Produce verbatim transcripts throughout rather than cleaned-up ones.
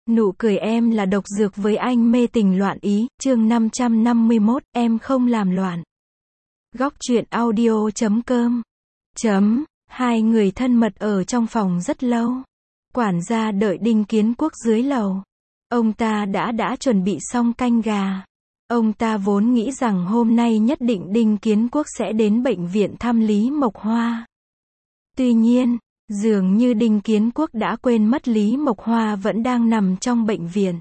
Nụ cười em là độc dược với anh mê tình loạn ý, chương năm trăm năm mươi mốt, em không làm loạn. Góc truyện audio chấm com. Chấm, hai người thân mật ở trong phòng rất lâu. Quản gia đợi Đinh Kiến Quốc dưới lầu. Ông ta đã đã chuẩn bị xong canh gà. Ông ta vốn nghĩ rằng hôm nay nhất định Đinh Kiến Quốc sẽ đến bệnh viện thăm Lý Mộc Hoa. Tuy nhiên, dường như Đinh Kiến Quốc đã quên mất Lý Mộc Hoa vẫn đang nằm trong bệnh viện.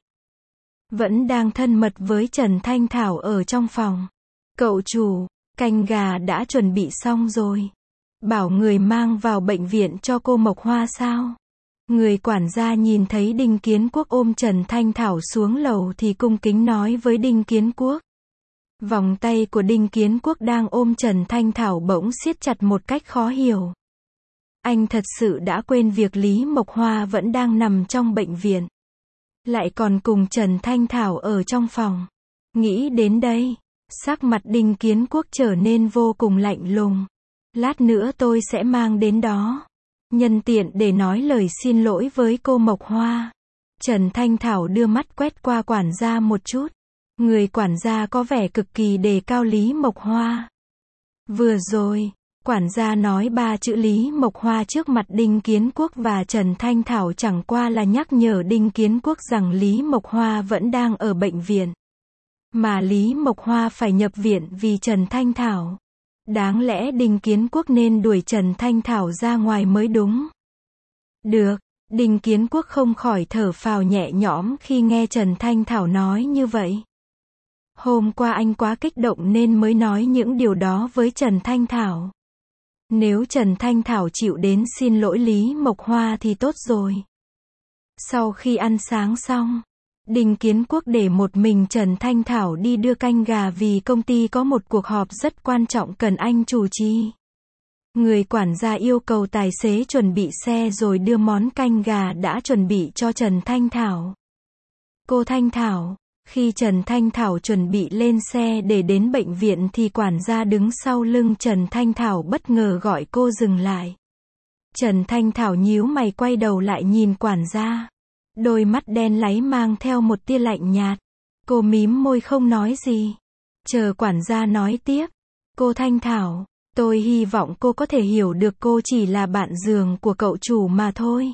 Vẫn đang thân mật với Trần Thanh Thảo ở trong phòng. Cậu chủ, canh gà đã chuẩn bị xong rồi. Bảo người mang vào bệnh viện cho cô Mộc Hoa sao? Người quản gia nhìn thấy Đinh Kiến Quốc ôm Trần Thanh Thảo xuống lầu thì cung kính nói với Đinh Kiến Quốc. Vòng tay của Đinh Kiến Quốc đang ôm Trần Thanh Thảo bỗng siết chặt một cách khó hiểu. Anh thật sự đã quên việc Lý Mộc Hoa vẫn đang nằm trong bệnh viện. Lại còn cùng Trần Thanh Thảo ở trong phòng. Nghĩ đến đây, sắc mặt Đinh Kiến Quốc trở nên vô cùng lạnh lùng. Lát nữa tôi sẽ mang đến đó. Nhân tiện để nói lời xin lỗi với cô Mộc Hoa. Trần Thanh Thảo đưa mắt quét qua quản gia một chút. Người quản gia có vẻ cực kỳ đề cao Lý Mộc Hoa. Vừa rồi, quản gia nói ba chữ Lý Mộc Hoa trước mặt Đinh Kiến Quốc và Trần Thanh Thảo chẳng qua là nhắc nhở Đinh Kiến Quốc rằng Lý Mộc Hoa vẫn đang ở bệnh viện. Mà Lý Mộc Hoa phải nhập viện vì Trần Thanh Thảo. Đáng lẽ Đinh Kiến Quốc nên đuổi Trần Thanh Thảo ra ngoài mới đúng. Được, Đinh Kiến Quốc không khỏi thở phào nhẹ nhõm khi nghe Trần Thanh Thảo nói như vậy. Hôm qua anh quá kích động nên mới nói những điều đó với Trần Thanh Thảo. Nếu Trần Thanh Thảo chịu đến xin lỗi Lý Mộc Hoa thì tốt rồi. Sau khi ăn sáng xong, Đinh Kiến Quốc để một mình Trần Thanh Thảo đi đưa canh gà vì công ty có một cuộc họp rất quan trọng cần anh chủ trì. Người quản gia yêu cầu tài xế chuẩn bị xe rồi đưa món canh gà đã chuẩn bị cho Trần Thanh Thảo. Cô Thanh Thảo, khi Trần Thanh Thảo chuẩn bị lên xe để đến bệnh viện thì quản gia đứng sau lưng Trần Thanh Thảo bất ngờ gọi cô dừng lại. Trần Thanh Thảo nhíu mày quay đầu lại nhìn quản gia. Đôi mắt đen láy mang theo một tia lạnh nhạt. Cô mím môi không nói gì. Chờ quản gia nói tiếp. Cô Thanh Thảo, tôi hy vọng cô có thể hiểu được cô chỉ là bạn giường của cậu chủ mà thôi.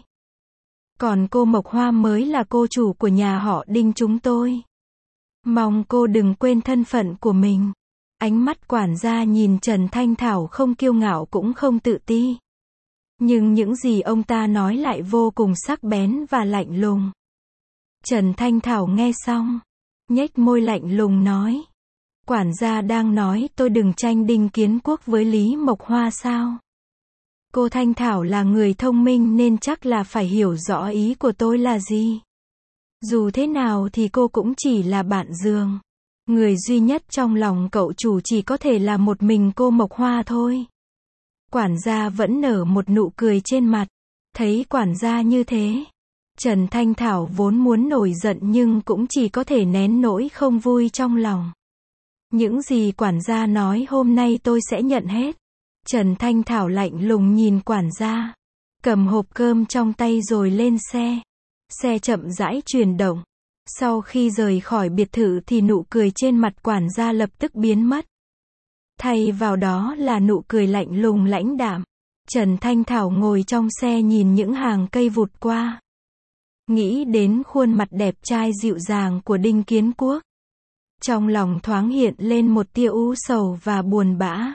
Còn cô Mộc Hoa mới là cô chủ của nhà họ Đinh chúng tôi. Mong cô đừng quên thân phận của mình. Ánh mắt quản gia nhìn Trần Thanh Thảo không kiêu ngạo cũng không tự ti. Nhưng những gì ông ta nói lại vô cùng sắc bén và lạnh lùng. Trần Thanh Thảo nghe xong, nhếch môi lạnh lùng nói. Quản gia đang nói tôi đừng tranh Đinh Kiến Quốc với Lý Mộc Hoa sao? Cô Thanh Thảo là người thông minh nên chắc là phải hiểu rõ ý của tôi là gì. Dù thế nào thì cô cũng chỉ là bạn giường. Người duy nhất trong lòng cậu chủ chỉ có thể là một mình cô Mộc Hoa thôi. Quản gia vẫn nở một nụ cười trên mặt. Thấy quản gia như thế, Trần Thanh Thảo vốn muốn nổi giận nhưng cũng chỉ có thể nén nỗi không vui trong lòng. Những gì quản gia nói hôm nay tôi sẽ nhận hết. Trần Thanh Thảo lạnh lùng nhìn quản gia. Cầm hộp cơm trong tay rồi lên xe. Xe chậm rãi chuyển động. Sau khi rời khỏi biệt thự thì nụ cười trên mặt quản gia lập tức biến mất. Thay vào đó là nụ cười lạnh lùng lãnh đạm. Trần Thanh Thảo ngồi trong xe nhìn những hàng cây vụt qua. Nghĩ đến khuôn mặt đẹp trai dịu dàng của Đinh Kiến Quốc. Trong lòng thoáng hiện lên một tia u sầu và buồn bã.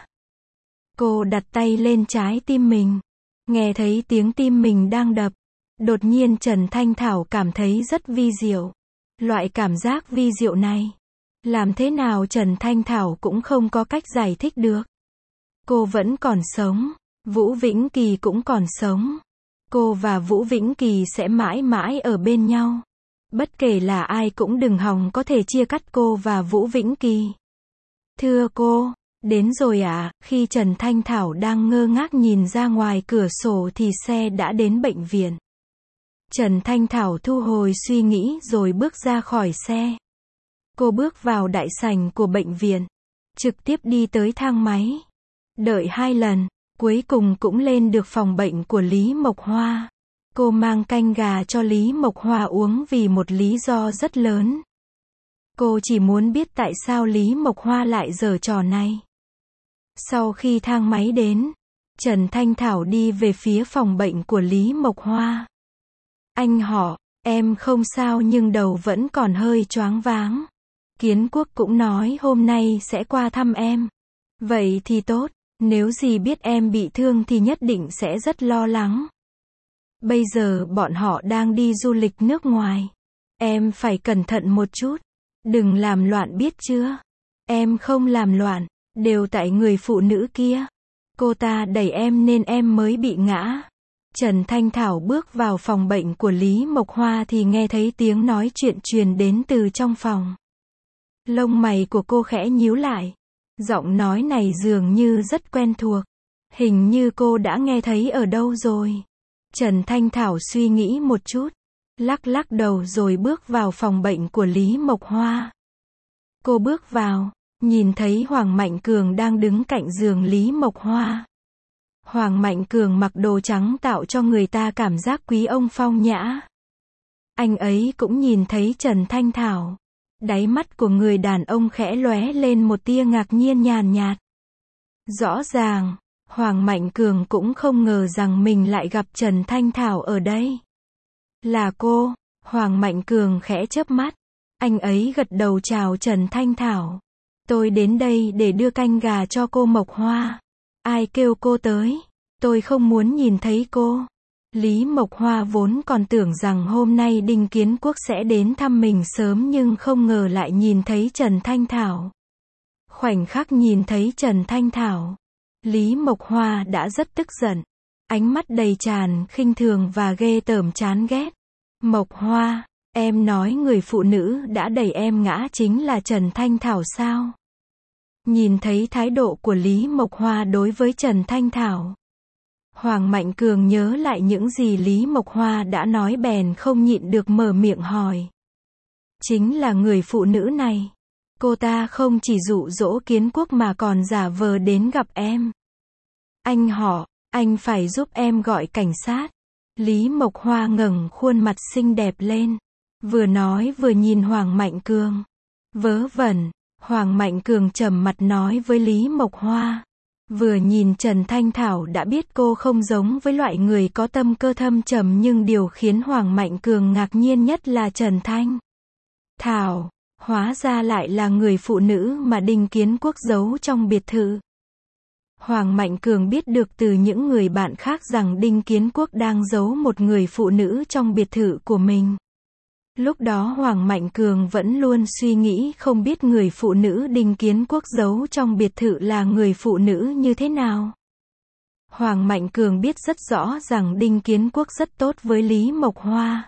Cô đặt tay lên trái tim mình. Nghe thấy tiếng tim mình đang đập. Đột nhiên Trần Thanh Thảo cảm thấy rất vi diệu. Loại cảm giác vi diệu này, làm thế nào Trần Thanh Thảo cũng không có cách giải thích được. Cô vẫn còn sống. Vũ Vĩnh Kỳ cũng còn sống. Cô và Vũ Vĩnh Kỳ sẽ mãi mãi ở bên nhau. Bất kể là ai cũng đừng hòng có thể chia cắt cô và Vũ Vĩnh Kỳ. Thưa cô, đến rồi ạ. À? Khi Trần Thanh Thảo đang ngơ ngác nhìn ra ngoài cửa sổ thì xe đã đến bệnh viện. Trần Thanh Thảo thu hồi suy nghĩ rồi bước ra khỏi xe. Cô bước vào đại sảnh của bệnh viện. Trực tiếp đi tới thang máy. Đợi hai lần, cuối cùng cũng lên được phòng bệnh của Lý Mộc Hoa. Cô mang canh gà cho Lý Mộc Hoa uống vì một lý do rất lớn. Cô chỉ muốn biết tại sao Lý Mộc Hoa lại giở trò này. Sau khi thang máy đến, Trần Thanh Thảo đi về phía phòng bệnh của Lý Mộc Hoa. Anh họ, em không sao nhưng đầu vẫn còn hơi choáng váng. Kiến Quốc cũng nói hôm nay sẽ qua thăm em. Vậy thì tốt, nếu dì biết em bị thương thì nhất định sẽ rất lo lắng. Bây giờ bọn họ đang đi du lịch nước ngoài. Em phải cẩn thận một chút. Đừng làm loạn biết chưa? Em không làm loạn, đều tại người phụ nữ kia. Cô ta đẩy em nên em mới bị ngã. Trần Thanh Thảo bước vào phòng bệnh của Lý Mộc Hoa thì nghe thấy tiếng nói chuyện truyền đến từ trong phòng. Lông mày của cô khẽ nhíu lại. Giọng nói này dường như rất quen thuộc. Hình như cô đã nghe thấy ở đâu rồi. Trần Thanh Thảo suy nghĩ một chút. Lắc lắc đầu rồi bước vào phòng bệnh của Lý Mộc Hoa. Cô bước vào, nhìn thấy Hoàng Mạnh Cường đang đứng cạnh giường Lý Mộc Hoa. Hoàng Mạnh Cường mặc đồ trắng tạo cho người ta cảm giác quý ông phong nhã. Anh ấy cũng nhìn thấy Trần Thanh Thảo. Đáy mắt của người đàn ông khẽ lóe lên một tia ngạc nhiên nhàn nhạt. Rõ ràng, Hoàng Mạnh Cường cũng không ngờ rằng mình lại gặp Trần Thanh Thảo ở đây. Là cô, Hoàng Mạnh Cường khẽ chớp mắt. Anh ấy gật đầu chào Trần Thanh Thảo. Tôi đến đây để đưa canh gà cho cô Mộc Hoa. Ai kêu cô tới? Tôi không muốn nhìn thấy cô. Lý Mộc Hoa vốn còn tưởng rằng hôm nay Đinh Kiến Quốc sẽ đến thăm mình sớm nhưng không ngờ lại nhìn thấy Trần Thanh Thảo. Khoảnh khắc nhìn thấy Trần Thanh Thảo, Lý Mộc Hoa đã rất tức giận. Ánh mắt đầy tràn khinh thường và ghê tởm chán ghét. Mộc Hoa, em nói người phụ nữ đã đẩy em ngã chính là Trần Thanh Thảo sao? Nhìn thấy thái độ của Lý Mộc Hoa đối với Trần Thanh Thảo, Hoàng Mạnh Cường nhớ lại những gì Lý Mộc Hoa đã nói bèn không nhịn được mở miệng hỏi. Chính là người phụ nữ này. Cô ta không chỉ dụ dỗ Kiến Quốc mà còn giả vờ đến gặp em. Anh họ, anh phải giúp em gọi cảnh sát. Lý Mộc Hoa ngẩng khuôn mặt xinh đẹp lên. Vừa nói vừa nhìn Hoàng Mạnh Cường. Vớ vẩn, Hoàng Mạnh Cường trầm mặt nói với Lý Mộc Hoa. Vừa nhìn Trần Thanh Thảo đã biết cô không giống với loại người có tâm cơ thâm trầm, nhưng điều khiến Hoàng Mạnh Cường ngạc nhiên nhất là Trần Thanh Thảo, hóa ra lại là người phụ nữ mà Đinh Kiến Quốc giấu trong biệt thự. Hoàng Mạnh Cường biết được từ những người bạn khác rằng Đinh Kiến Quốc đang giấu một người phụ nữ trong biệt thự của mình. Lúc đó Hoàng Mạnh Cường vẫn luôn suy nghĩ không biết người phụ nữ Đinh Kiến Quốc giấu trong biệt thự là người phụ nữ như thế nào. Hoàng Mạnh Cường biết rất rõ rằng Đinh Kiến Quốc rất tốt với Lý Mộc Hoa.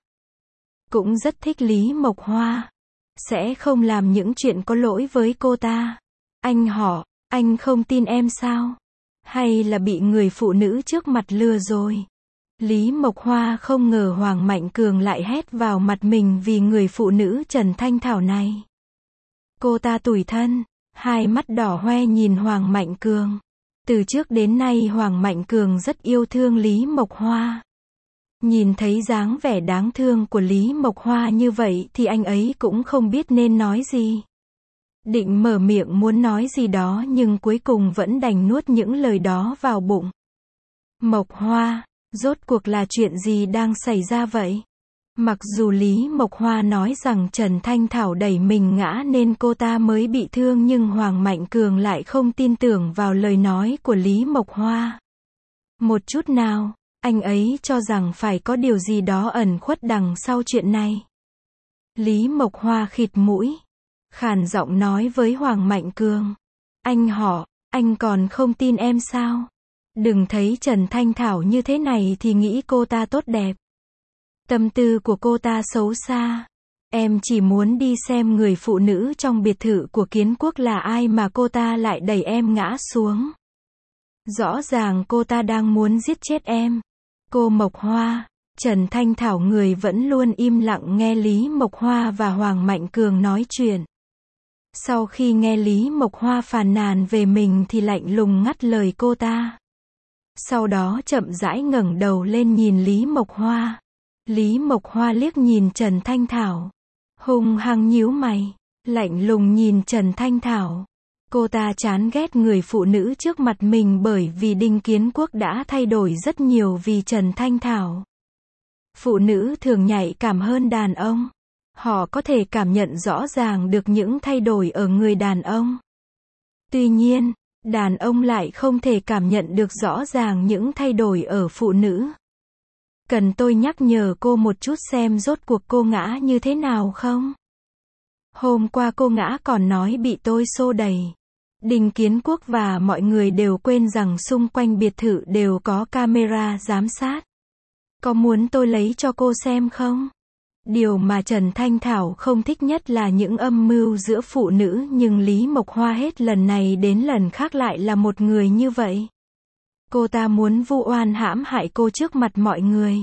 Cũng rất thích Lý Mộc Hoa. Sẽ không làm những chuyện có lỗi với cô ta. Anh họ, anh không tin em sao? Hay là bị người phụ nữ trước mặt lừa rồi? Lý Mộc Hoa không ngờ Hoàng Mạnh Cường lại hét vào mặt mình vì người phụ nữ Trần Thanh Thảo này. Cô ta tủi thân, hai mắt đỏ hoe nhìn Hoàng Mạnh Cường. Từ trước đến nay Hoàng Mạnh Cường rất yêu thương Lý Mộc Hoa. Nhìn thấy dáng vẻ đáng thương của Lý Mộc Hoa như vậy thì anh ấy cũng không biết nên nói gì. Định mở miệng muốn nói gì đó nhưng cuối cùng vẫn đành nuốt những lời đó vào bụng. Mộc Hoa, rốt cuộc là chuyện gì đang xảy ra vậy? Mặc dù Lý Mộc Hoa nói rằng Trần Thanh Thảo đẩy mình ngã nên cô ta mới bị thương, nhưng Hoàng Mạnh Cường lại không tin tưởng vào lời nói của Lý Mộc Hoa. Một chút nào, anh ấy cho rằng phải có điều gì đó ẩn khuất đằng sau chuyện này. Lý Mộc Hoa khịt mũi, khàn giọng nói với Hoàng Mạnh Cường. Anh họ, anh còn không tin em sao? Đừng thấy Trần Thanh Thảo như thế này thì nghĩ cô ta tốt đẹp. Tâm tư của cô ta xấu xa. Em chỉ muốn đi xem người phụ nữ trong biệt thự của Kiến Quốc là ai mà cô ta lại đẩy em ngã xuống. Rõ ràng cô ta đang muốn giết chết em. Cô Mộc Hoa, Trần Thanh Thảo người vẫn luôn im lặng nghe Lý Mộc Hoa và Hoàng Mạnh Cường nói chuyện. Sau khi nghe Lý Mộc Hoa phàn nàn về mình thì lạnh lùng ngắt lời cô ta. Sau đó chậm rãi ngẩng đầu lên nhìn Lý Mộc Hoa. Lý Mộc Hoa liếc nhìn Trần Thanh Thảo. Hung hăng nhíu mày. Lạnh lùng nhìn Trần Thanh Thảo. Cô ta chán ghét người phụ nữ trước mặt mình bởi vì Đinh Kiến Quốc đã thay đổi rất nhiều vì Trần Thanh Thảo. Phụ nữ thường nhạy cảm hơn đàn ông. Họ có thể cảm nhận rõ ràng được những thay đổi ở người đàn ông. Tuy nhiên, đàn ông lại không thể cảm nhận được rõ ràng những thay đổi ở phụ nữ. Cần tôi nhắc nhở cô một chút xem rốt cuộc cô ngã như thế nào không? Hôm qua cô ngã còn nói bị tôi xô đẩy. Đinh Kiến Quốc và mọi người đều quên rằng xung quanh biệt thự đều có camera giám sát. Có muốn tôi lấy cho cô xem không? Điều mà Trần Thanh Thảo không thích nhất là những âm mưu giữa phụ nữ, nhưng Lý Mộc Hoa hết lần này đến lần khác lại là một người như vậy. Cô ta muốn vu oan hãm hại cô trước mặt mọi người.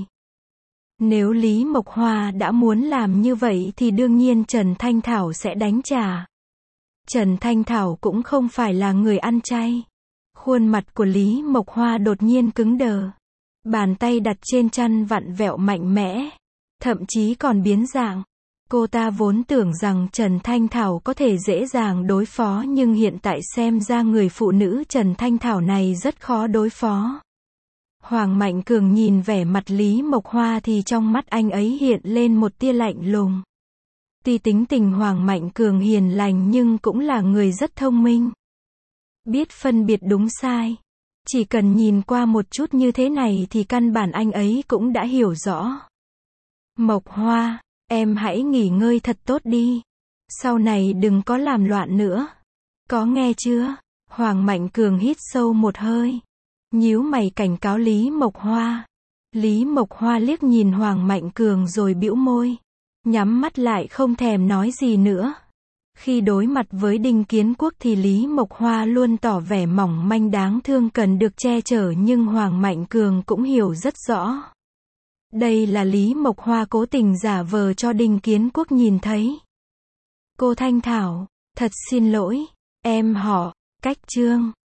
Nếu Lý Mộc Hoa đã muốn làm như vậy thì đương nhiên Trần Thanh Thảo sẽ đánh trả. Trần Thanh Thảo cũng không phải là người ăn chay. Khuôn mặt của Lý Mộc Hoa đột nhiên cứng đờ. Bàn tay đặt trên chăn vặn vẹo mạnh mẽ. Thậm chí còn biến dạng. Cô ta vốn tưởng rằng Trần Thanh Thảo có thể dễ dàng đối phó, nhưng hiện tại xem ra người phụ nữ Trần Thanh Thảo này rất khó đối phó. Hoàng Mạnh Cường nhìn vẻ mặt Lý Mộc Hoa thì trong mắt anh ấy hiện lên một tia lạnh lùng. Tuy tính tình Hoàng Mạnh Cường hiền lành nhưng cũng là người rất thông minh. Biết phân biệt đúng sai. Chỉ cần nhìn qua một chút như thế này thì căn bản anh ấy cũng đã hiểu rõ. Mộc Hoa, em hãy nghỉ ngơi thật tốt đi. Sau này đừng có làm loạn nữa. Có nghe chưa? Hoàng Mạnh Cường hít sâu một hơi. Nhíu mày cảnh cáo Lý Mộc Hoa. Lý Mộc Hoa liếc nhìn Hoàng Mạnh Cường rồi bĩu môi. Nhắm mắt lại không thèm nói gì nữa. Khi đối mặt với Đinh Kiến Quốc thì Lý Mộc Hoa luôn tỏ vẻ mỏng manh đáng thương cần được che chở, nhưng Hoàng Mạnh Cường cũng hiểu rất rõ. Đây là Lý Mộc Hoa cố tình giả vờ cho Đinh Kiến Quốc nhìn thấy. Cô Thanh Thảo, thật xin lỗi, em họ, Cách Trương.